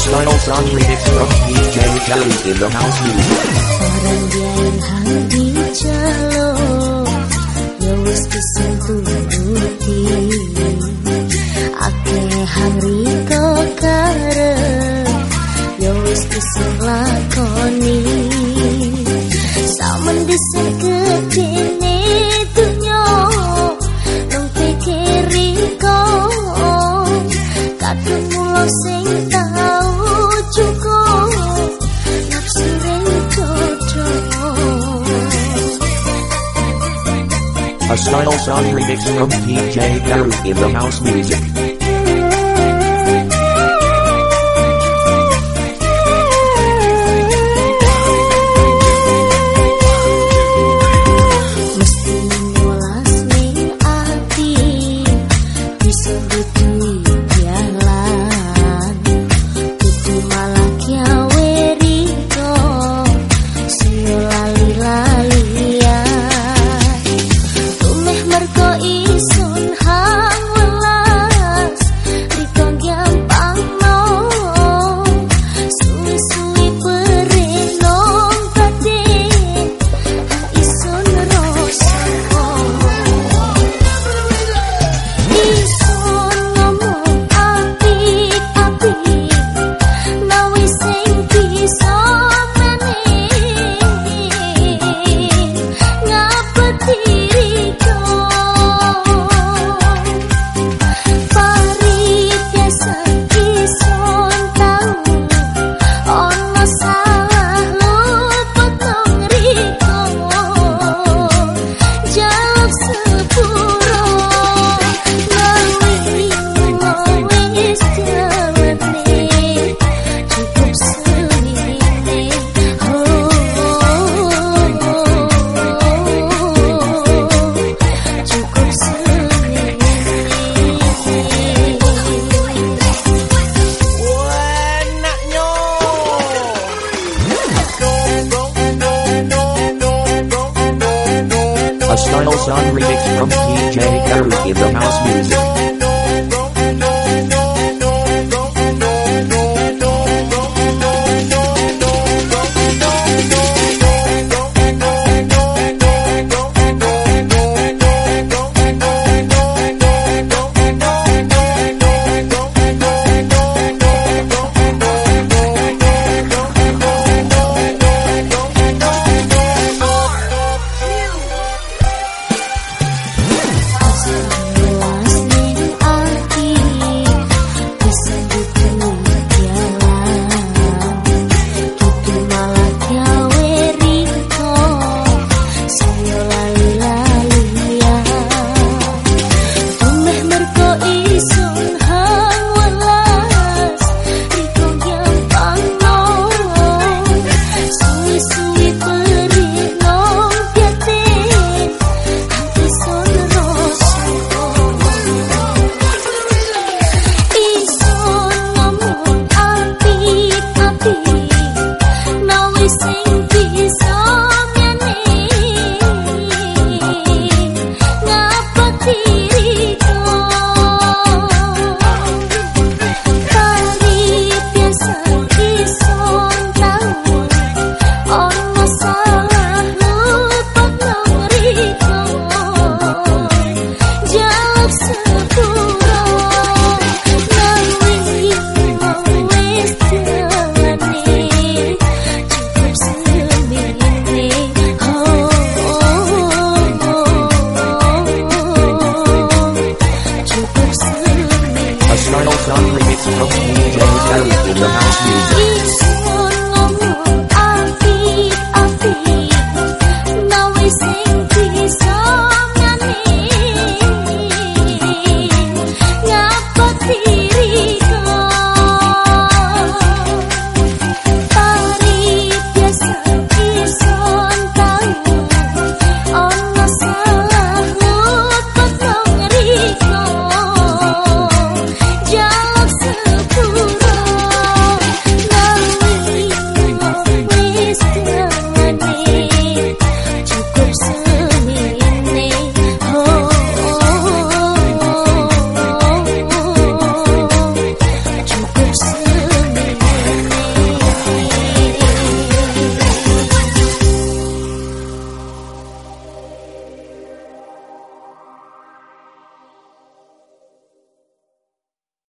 style song remix from DJ Kelly in the house music. Orang yang handi jalo, ya wis disentuti. Ake hari kok karep, ya wis diselakoni. Samen disegedene dunya, nang pikiri kok kadung mulo sing tau cukup nafsu ring jodoh. A style song remix from DJ Kelly in the house music. A style song remix from DJ Kelly in the house music. Remix from DJ Kelly in the house music.